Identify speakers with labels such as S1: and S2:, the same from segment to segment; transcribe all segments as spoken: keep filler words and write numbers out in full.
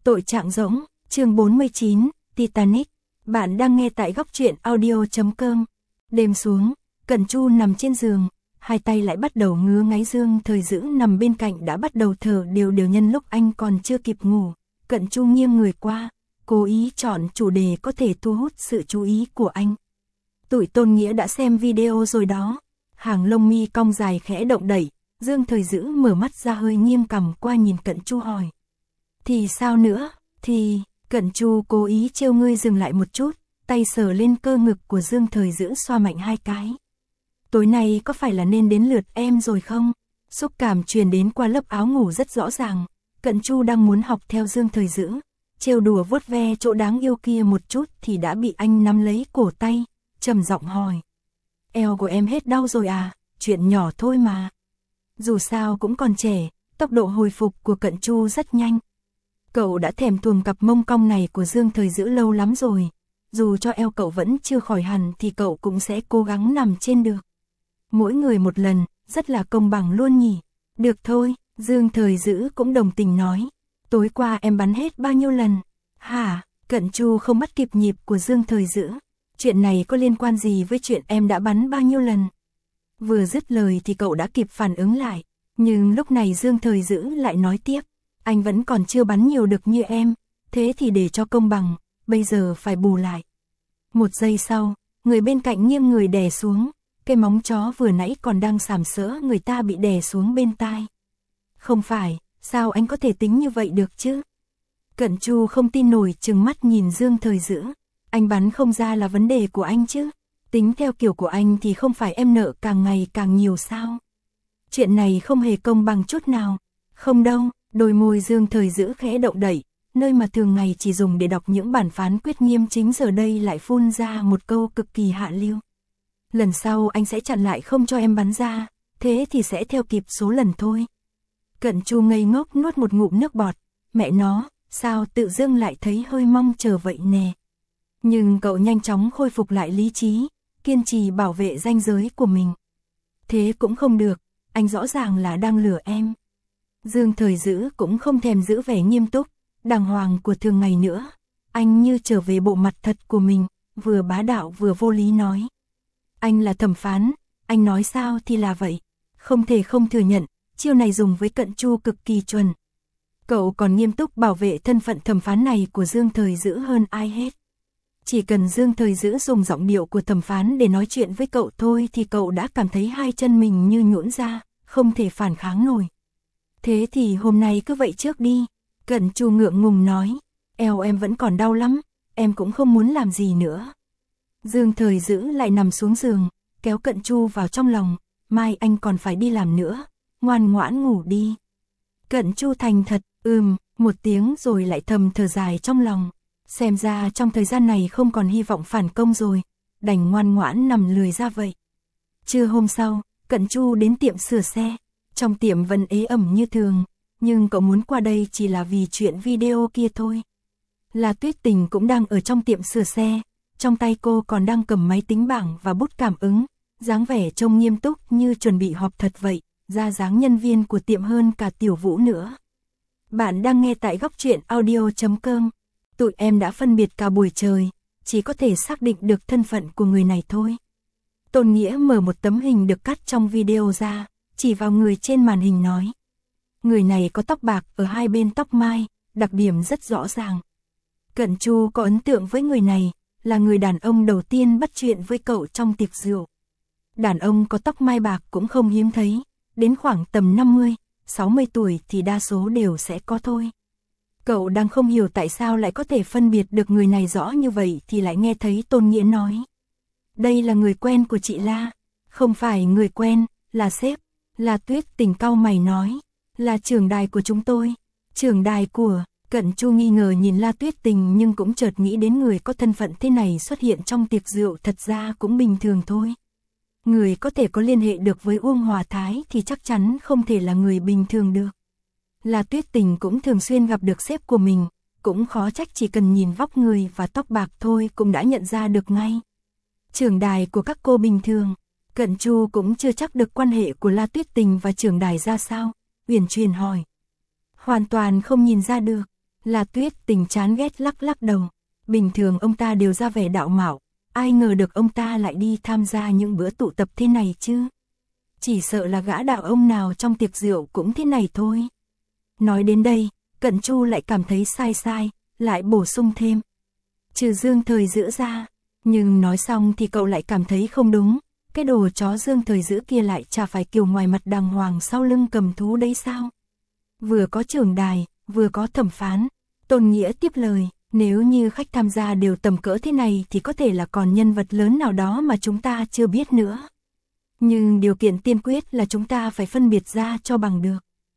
S1: Tội trạng rỗng, chương bốn mươi chín, Titanic. Bạn đang nghe tại góc truyện audio chấm com. Đêm xuống, Cẩn Chu nằm trên giường, hai tay lại bắt đầu ngứa ngáy. Dương Thời Dữ nằm bên cạnh đã bắt đầu thở đều đều. Nhân lúc anh còn chưa kịp ngủ, Cẩn Chu nghiêng người qua, cố ý chọn chủ đề có thể thu hút sự chú ý của anh. Tụi Tôn Nghĩa đã xem video rồi đó. Hàng lông mi cong dài khẽ động đẩy, Dương Thời Dữ mở mắt ra hơi nghiêng cằm qua nhìn Cẩn Chu hỏi. Thì sao nữa, thì... Cẩn Chu cố ý trêu ngươi dừng lại một chút, tay sờ lên cơ ngực của Dương Thời Dữ xoa mạnh hai cái. Tối nay có phải là nên đến lượt em rồi không? Xúc cảm truyền đến qua lớp áo ngủ rất rõ ràng. Cẩn Chu đang muốn học theo Dương Thời Dữ, trêu đùa vuốt ve chỗ đáng yêu kia một chút thì đã bị anh nắm lấy cổ tay, trầm giọng hỏi. Eo của em hết đau rồi à? Chuyện nhỏ thôi mà. Dù sao cũng còn trẻ, tốc độ hồi phục của Cẩn Chu rất nhanh. Cậu đã thèm thuồng cặp mông cong này của Dương Thời Dữ lâu lắm rồi. Dù cho eo cậu vẫn chưa khỏi hẳn thì cậu cũng sẽ cố gắng nằm trên được. Mỗi người một lần, rất là công bằng luôn nhỉ. Được thôi, Dương Thời Dữ cũng đồng tình nói. Tối qua em bắn hết bao nhiêu lần? Hả? Cẩn Chu không bắt kịp nhịp của Dương Thời Dữ. Chuyện này có liên quan gì với chuyện em đã bắn bao nhiêu lần? Vừa dứt lời thì cậu đã kịp phản ứng lại. Nhưng lúc này Dương Thời Dữ lại nói tiếp. Anh vẫn còn chưa bắn nhiều được như em, thế thì để cho công bằng, bây giờ phải bù lại. Một giây sau, người bên cạnh nghiêng người đè xuống, cái móng chó vừa nãy còn đang sàm sỡ người ta bị đè xuống bên tai. Không phải, sao anh có thể tính như vậy được chứ? Cẩn Chu không tin nổi trừng mắt nhìn Dương Thời Dữ. Anh bắn không ra là vấn đề của anh chứ? Tính theo kiểu của anh thì không phải em nợ càng ngày càng nhiều sao? Chuyện này không hề công bằng chút nào. Không đâu. Đôi môi Dương Thời Dữ khẽ động đẩy, nơi mà thường ngày chỉ dùng để đọc những bản phán quyết nghiêm chính giờ đây lại phun ra một câu cực kỳ hạ lưu. Lần sau anh sẽ chặn lại không cho em bắn ra, thế thì sẽ theo kịp số lần thôi. Cẩn Chu ngây ngốc nuốt một ngụm nước bọt, mẹ nó, sao tự dưng lại thấy hơi mong chờ vậy nè. Nhưng cậu nhanh chóng khôi phục lại lý trí, kiên trì bảo vệ ranh giới của mình. Thế cũng không được, anh rõ ràng là đang lừa em. Dương Thời Dữ cũng không thèm giữ vẻ nghiêm túc, đàng hoàng của thường ngày nữa. Anh như trở về bộ mặt thật của mình, vừa bá đạo vừa vô lý nói. Anh là thẩm phán, anh nói sao thì là vậy. Không thể không thừa nhận, chiêu này dùng với Cẩn Chu cực kỳ chuẩn. Cậu còn nghiêm túc bảo vệ thân phận thẩm phán này của Dương Thời Dữ hơn ai hết. Chỉ cần Dương Thời Dữ dùng giọng điệu của thẩm phán để nói chuyện với cậu thôi thì cậu đã cảm thấy hai chân mình như nhũn ra, không thể phản kháng nổi. Thế thì hôm nay cứ vậy trước đi. Cẩn Chu ngượng ngùng nói. Eo em vẫn còn đau lắm, em cũng không muốn làm gì nữa. Dương Thời Dữ lại nằm xuống giường, kéo Cẩn Chu vào trong lòng. Mai anh còn phải đi làm nữa, ngoan ngoãn ngủ đi. Cẩn Chu thành thật, ừm, một tiếng rồi lại thầm thở dài trong lòng. Xem ra trong thời gian này không còn hy vọng phản công rồi, đành ngoan ngoãn nằm lười ra vậy. Trưa hôm sau, Cẩn Chu đến tiệm sửa xe. Trong tiệm vẫn ế ẩm như thường, nhưng cậu muốn qua đây chỉ là vì chuyện video kia thôi. La Tuyết Tình cũng đang ở trong tiệm sửa xe, trong tay cô còn đang cầm máy tính bảng và bút cảm ứng, dáng vẻ trông nghiêm túc như chuẩn bị họp thật vậy, ra dáng nhân viên của tiệm hơn cả Tiểu Vũ nữa. Bạn đang nghe tại góc truyện audio chấm com. Tụi em đã phân biệt cả buổi trời, chỉ có thể xác định được thân phận của người này thôi. Tôn Nghĩa mở một tấm hình được cắt trong video ra, chỉ vào người trên màn hình nói. Người này có tóc bạc ở hai bên tóc mai, đặc điểm rất rõ ràng. Cẩn Chu có ấn tượng với người này, là người đàn ông đầu tiên bắt chuyện với cậu trong tiệc rượu. Đàn ông có tóc mai bạc cũng không hiếm thấy, đến khoảng tầm năm mươi, sáu mươi tuổi thì đa số đều sẽ có thôi. Cậu đang không hiểu tại sao lại có thể phân biệt được người này rõ như vậy thì lại nghe thấy Tôn Nghĩa nói. Đây là người quen của chị La, không phải người quen, là sếp. La Tuyết Tình cau mày nói, là trưởng đài của chúng tôi. Trưởng đài của, Cẩn Chu nghi ngờ nhìn La Tuyết Tình nhưng cũng chợt nghĩ đến người có thân phận thế này xuất hiện trong tiệc rượu thật ra cũng bình thường thôi. Người có thể có liên hệ được với Uông Hòa Thái thì chắc chắn không thể là người bình thường được. La Tuyết Tình cũng thường xuyên gặp được sếp của mình, cũng khó trách chỉ cần nhìn vóc người và tóc bạc thôi cũng đã nhận ra được ngay. Trưởng đài của các cô bình thường. Cẩn Chu cũng chưa chắc được quan hệ của La Tuyết Tình và trưởng đài ra sao, uyển chuyển hỏi. Hoàn toàn không nhìn ra được. La Tuyết Tình chán ghét lắc lắc đầu. Bình thường ông ta đều ra vẻ đạo mạo, ai ngờ được ông ta lại đi tham gia những bữa tụ tập thế này chứ. Chỉ sợ là gã đạo ông nào trong tiệc rượu cũng thế này thôi. Nói đến đây, Cận Chu lại cảm thấy sai sai, lại bổ sung thêm. Trừ Dương Thời Dữ ra, nhưng nói xong thì cậu lại cảm thấy không đúng. Cái đồ chó Dương Thời Dữ kia lại chả phải kiểu ngoài mặt đàng hoàng sau lưng cầm thú đấy sao? Vừa có trưởng đài, vừa có thẩm phán. Tôn Nghĩa tiếp lời, nếu như khách tham gia đều tầm cỡ thế này thì có thể là còn nhân vật lớn nào đó mà chúng ta chưa biết nữa. Nhưng điều kiện tiên quyết là chúng ta phải phân biệt ra cho bằng được.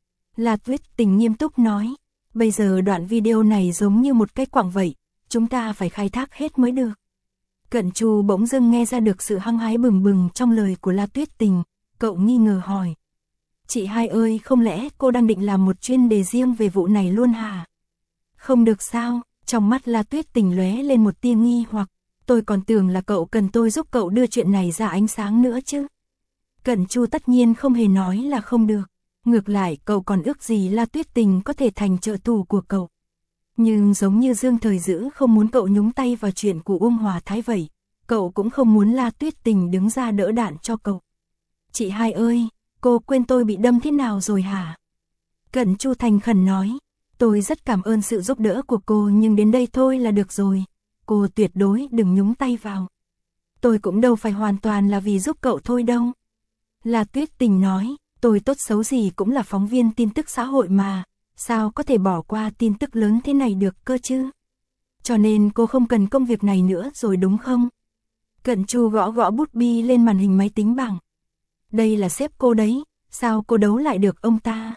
S1: La Tuyết Tình nghiêm túc nói, bây giờ đoạn video này giống như một cái quảng vậy, chúng ta phải khai thác hết mới được. Cận Chu bỗng dưng nghe ra được sự hăng hái bừng bừng trong lời của La Tuyết Tình, cậu nghi ngờ hỏi. Chị hai ơi, không lẽ cô đang định làm một chuyên đề riêng về vụ này luôn hả? Không được sao, trong mắt La Tuyết Tình lóe lên một tia nghi hoặc, tôi còn tưởng là cậu cần tôi giúp cậu đưa chuyện này ra ánh sáng nữa chứ. Cận Chu tất nhiên không hề nói là không được, ngược lại cậu còn ước gì La Tuyết Tình có thể thành trợ thủ của cậu. Nhưng giống như Dương Thời Dữ không muốn cậu nhúng tay vào chuyện của Uông Hòa Thái vậy, cậu cũng không muốn La Tuyết Tình đứng ra đỡ đạn cho cậu. Chị hai ơi, cô quên tôi bị đâm thế nào rồi hả? Cận Chu thành khẩn nói, tôi rất cảm ơn sự giúp đỡ của cô nhưng đến đây thôi là được rồi, cô tuyệt đối đừng nhúng tay vào. Tôi cũng đâu phải hoàn toàn là vì giúp cậu thôi đâu. La Tuyết Tình nói, tôi tốt xấu gì cũng là phóng viên tin tức xã hội mà, sao có thể bỏ qua tin tức lớn thế này được cơ chứ? Cho nên cô không cần công việc này nữa rồi đúng không? Cận Chu gõ gõ bút bi lên màn hình máy tính bảng. Đây là sếp cô đấy, sao cô đấu lại được ông ta?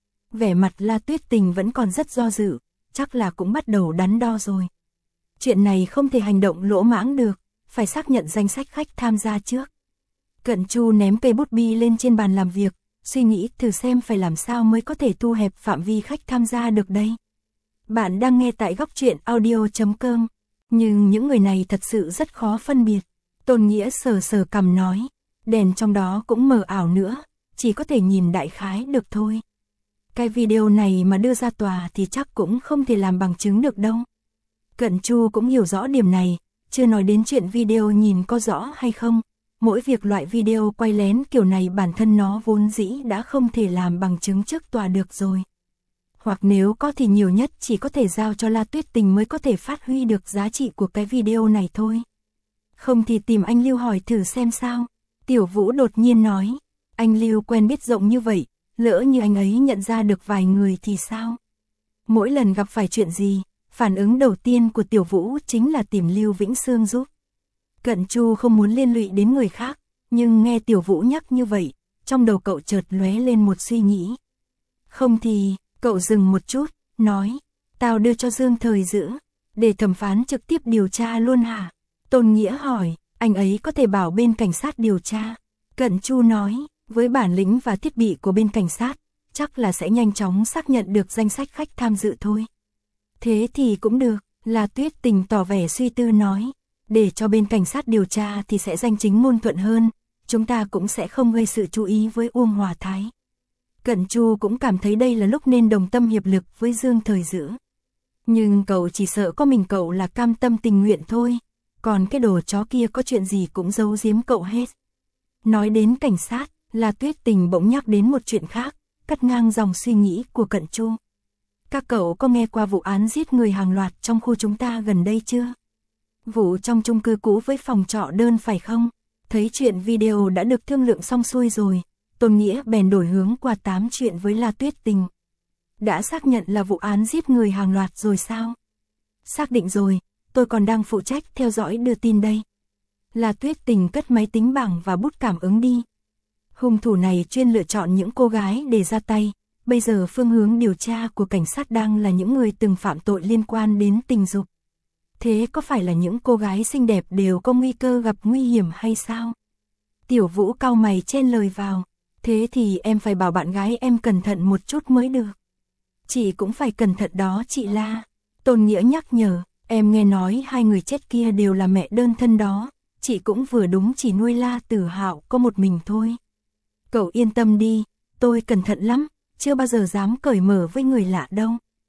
S1: Vẻ mặt La Tuyết Tình vẫn còn rất do dự, chắc là cũng bắt đầu đắn đo rồi. Chuyện này không thể hành động lỗ mãng được, phải xác nhận danh sách khách tham gia trước. Cận Chu ném cây bút bi lên trên bàn làm việc, suy nghĩ thử xem phải làm sao mới có thể thu hẹp phạm vi khách tham gia được đây. Bạn đang nghe tại góc truyện audio chấm com, nhưng những người này thật sự rất khó phân biệt. Tôn Nghĩa sờ sờ cằm nói, đèn trong đó cũng mờ ảo nữa, chỉ có thể nhìn đại khái được thôi. Cái video này mà đưa ra tòa thì chắc cũng không thể làm bằng chứng được đâu. Cận Chu cũng hiểu rõ điểm này, chưa nói đến chuyện video nhìn có rõ hay không. Mỗi việc loại video quay lén kiểu này bản thân nó vốn dĩ đã không thể làm bằng chứng trước tòa được rồi. Hoặc nếu có thì nhiều nhất chỉ có thể giao cho La Tuyết Tình mới có thể phát huy được giá trị của cái video này thôi. Không thì tìm anh Lưu hỏi thử xem sao. Tiểu Vũ đột nhiên nói, anh Lưu quen biết rộng như vậy, lỡ như anh ấy nhận ra được vài người thì sao? Mỗi lần gặp phải chuyện gì, phản ứng đầu tiên của Tiểu Vũ chính là tìm Lưu Vĩnh Sương giúp. Cận Chu không muốn liên lụy đến người khác, nhưng nghe Tiểu Vũ nhắc như vậy, trong đầu cậu chợt lóe lên một suy nghĩ. Không thì, cậu dừng một chút, nói, tao đưa cho Dương Thời Dữ, để thẩm phán trực tiếp điều tra luôn hả? Tôn Nghĩa hỏi, anh ấy có thể bảo bên cảnh sát điều tra. Cận Chu nói, với bản lĩnh và thiết bị của bên cảnh sát, chắc là sẽ nhanh chóng xác nhận được danh sách khách tham dự thôi. Thế thì cũng được, La Tuyết Tình tỏ vẻ suy tư nói. Để cho bên cảnh sát điều tra thì sẽ danh chính ngôn thuận hơn, chúng ta cũng sẽ không gây sự chú ý với Uông Hòa Thái. Cận Chu cũng cảm thấy đây là lúc nên đồng tâm hiệp lực với Dương Thời Dữ. Nhưng cậu chỉ sợ có mình cậu là cam tâm tình nguyện thôi, còn cái đồ chó kia có chuyện gì cũng giấu giếm cậu hết. Nói đến cảnh sát, La Tuyết Tình bỗng nhắc đến một chuyện khác, cắt ngang dòng suy nghĩ của Cận Chu. Các cậu có nghe qua vụ án giết người hàng loạt trong khu chúng ta gần đây chưa? Vụ trong chung cư cũ với phòng trọ đơn phải không? Thấy chuyện video đã được thương lượng xong xuôi rồi, Tôn Nghĩa bèn đổi hướng qua tám chuyện với La Tuyết Tình. Đã xác nhận là vụ án giết người hàng loạt rồi sao? Xác định rồi, tôi còn đang phụ trách theo dõi đưa tin đây. La Tuyết Tình cất máy tính bảng và bút cảm ứng đi. Hung thủ này chuyên lựa chọn những cô gái để ra tay, bây giờ phương hướng điều tra của cảnh sát đang là những người từng phạm tội liên quan đến tình dục. Thế có phải là những cô gái xinh đẹp đều có nguy cơ gặp nguy hiểm hay sao? Tiểu Vũ cau mày chen lời vào. Thế thì em phải bảo bạn gái em cẩn thận một chút mới được. Chị cũng phải cẩn thận đó chị La. Tôn Nghĩa nhắc nhở, em nghe nói hai người chết kia đều là mẹ đơn thân đó. Chị cũng vừa đúng chỉ nuôi La Tử Hạo có một mình thôi. Cậu yên tâm đi, tôi cẩn thận lắm, chưa bao giờ dám cởi mở với người lạ đâu.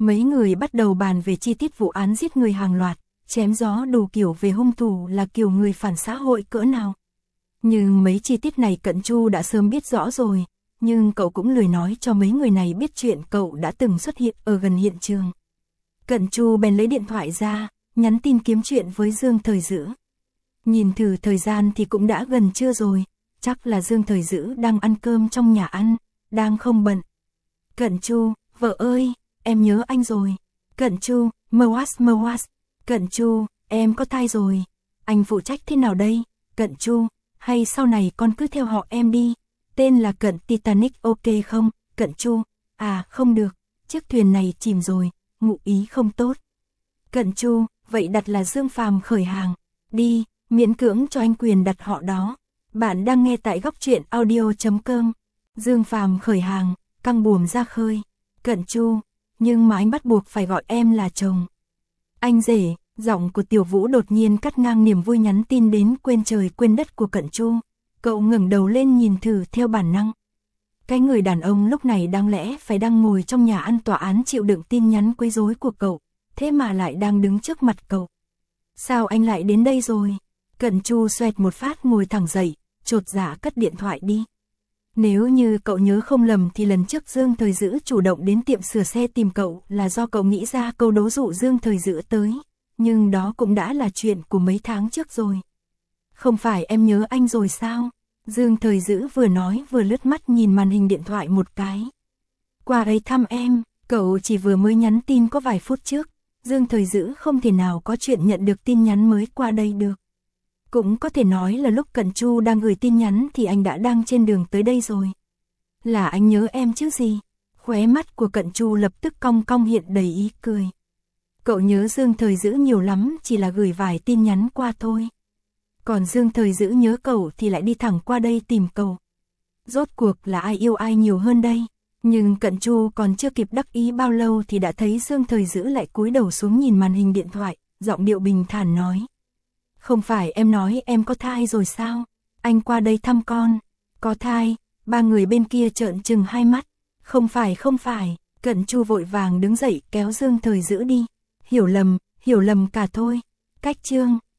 S1: Mấy người bắt đầu bàn về chi tiết vụ án giết người hàng loạt, chém gió đủ kiểu về hung thủ là kiểu người phản xã hội cỡ nào. Nhưng mấy chi tiết này Cận Chu đã sớm biết rõ rồi, nhưng cậu cũng lười nói cho mấy người này biết chuyện cậu đã từng xuất hiện ở gần hiện trường. Cận Chu bèn lấy điện thoại ra, nhắn tin kiếm chuyện với Dương Thời Dữ. Nhìn thử thời gian thì cũng đã gần trưa rồi, chắc là Dương Thời Dữ đang ăn cơm trong nhà ăn, đang không bận. Cận Chu, vợ ơi, em nhớ anh rồi. Cận Chu, Moas Moas. Cận Chu, em có thai rồi. Anh phụ trách thế nào đây? Cận Chu, hay sau này con cứ theo họ em đi. Tên là Cận Titanic ok không? Cận Chu, à không được, chiếc thuyền này chìm rồi, ngụ ý không tốt. Cận Chu, vậy đặt là Dương Phàm khởi hàng. Đi, miễn cưỡng cho anh quyền đặt họ đó. Bạn đang nghe tại góc truyện audio chấm com. Dương Phàm khởi hàng, căng buồm ra khơi. Cận Chu, nhưng mà anh bắt buộc phải gọi em là chồng. Anh rể, giọng của Tiểu Vũ đột nhiên cắt ngang niềm vui nhắn tin đến quên trời quên đất của Cận Chu. Cậu ngẩng đầu lên nhìn thử theo bản năng. Cái người đàn ông lúc này đáng lẽ phải đang ngồi trong nhà ăn tòa án chịu đựng tin nhắn quấy rối của cậu, thế mà lại đang đứng trước mặt cậu. Sao anh lại đến đây rồi? Cận Chu xoẹt một phát ngồi thẳng dậy, chột dạ cất điện thoại đi. Nếu như cậu nhớ không lầm thì lần trước Dương Thời Dữ chủ động đến tiệm sửa xe tìm cậu là do cậu nghĩ ra câu đố dụ Dương Thời Dữ tới, nhưng đó cũng đã là chuyện của mấy tháng trước rồi. Không phải em nhớ anh rồi sao? Dương Thời Dữ vừa nói vừa lướt mắt nhìn màn hình điện thoại một cái. Qua đây thăm em, cậu chỉ vừa mới nhắn tin có vài phút trước. Dương Thời Dữ không thể nào có chuyện nhận được tin nhắn mới qua đây được. Cũng có thể nói là lúc Cận Chu đang gửi tin nhắn thì anh đã đang trên đường tới đây rồi. Là anh nhớ em chứ gì? Khóe mắt của Cận Chu lập tức cong cong hiện đầy ý cười. Cậu nhớ Dương Thời Dữ nhiều lắm, chỉ là gửi vài tin nhắn qua thôi. Còn Dương Thời Dữ nhớ cậu thì lại đi thẳng qua đây tìm cậu. Rốt cuộc là ai yêu ai nhiều hơn đây? Nhưng Cận Chu còn chưa kịp đắc ý bao lâu thì đã thấy Dương Thời Dữ lại cúi đầu xuống nhìn màn hình điện thoại, giọng điệu bình thản nói. Không phải em nói em có thai rồi sao? Anh qua đây thăm con. Có thai? Ba người bên kia trợn trừng hai mắt. Không phải không phải. Cận Chu vội vàng đứng dậy kéo Dương Thời Dữ đi. Hiểu lầm, hiểu lầm cả thôi. Cách chương,